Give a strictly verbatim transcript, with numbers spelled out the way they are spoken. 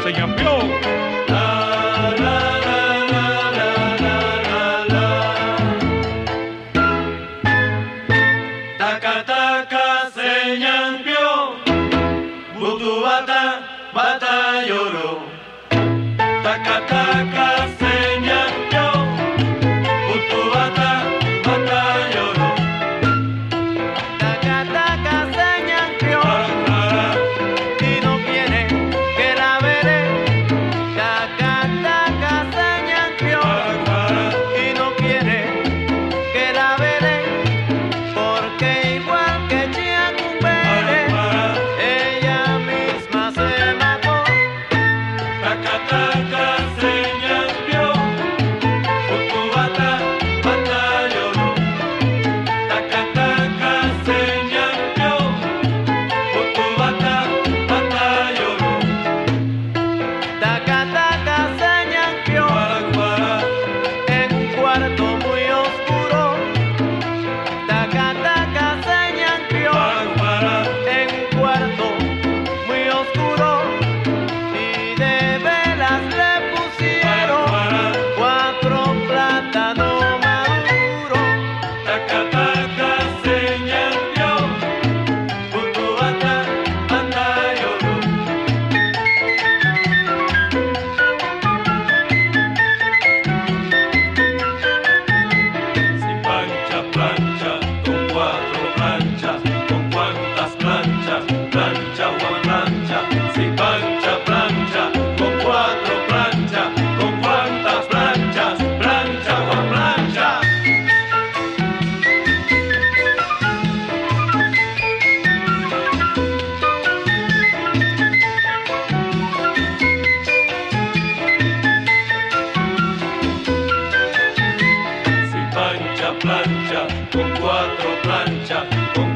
señampión. La, la, la, la, la, la, la, la. Taca, taca, señampión. Butu bata, bata lloro. Taca, taca, señampión. Butu bata, bata lloro. Taca, taca, señampión. Para, para. Y no quiere que la veré. Taca, taca, señampión. Para, para. Y no quiere que la veré. Porque igual que Chiacumbere, Para, para. ella misma se mató. Taca, taca, señampión. Butu bata, bata lloro. Taca, taca, señampión. Butu bata, bata lloro. Taca, taca, señampión. Para, para. En un cuarto muy oscuro. Taca, taca, señampión. Para, para. En un cuarto muy oscuro. Y de velas le pusieron Para, cuatro plátanos maduros. taca, taca, señampión. Butu bata, bata lloro. Si plancha, plancha, con cuatro planchas, con cuántas planchas, plancha o plancha. Si plancha, plancha, con cuatro planchas, con cuántas planchas, plancha o plancha. Si plancha, plancha, con cuatro planchas, con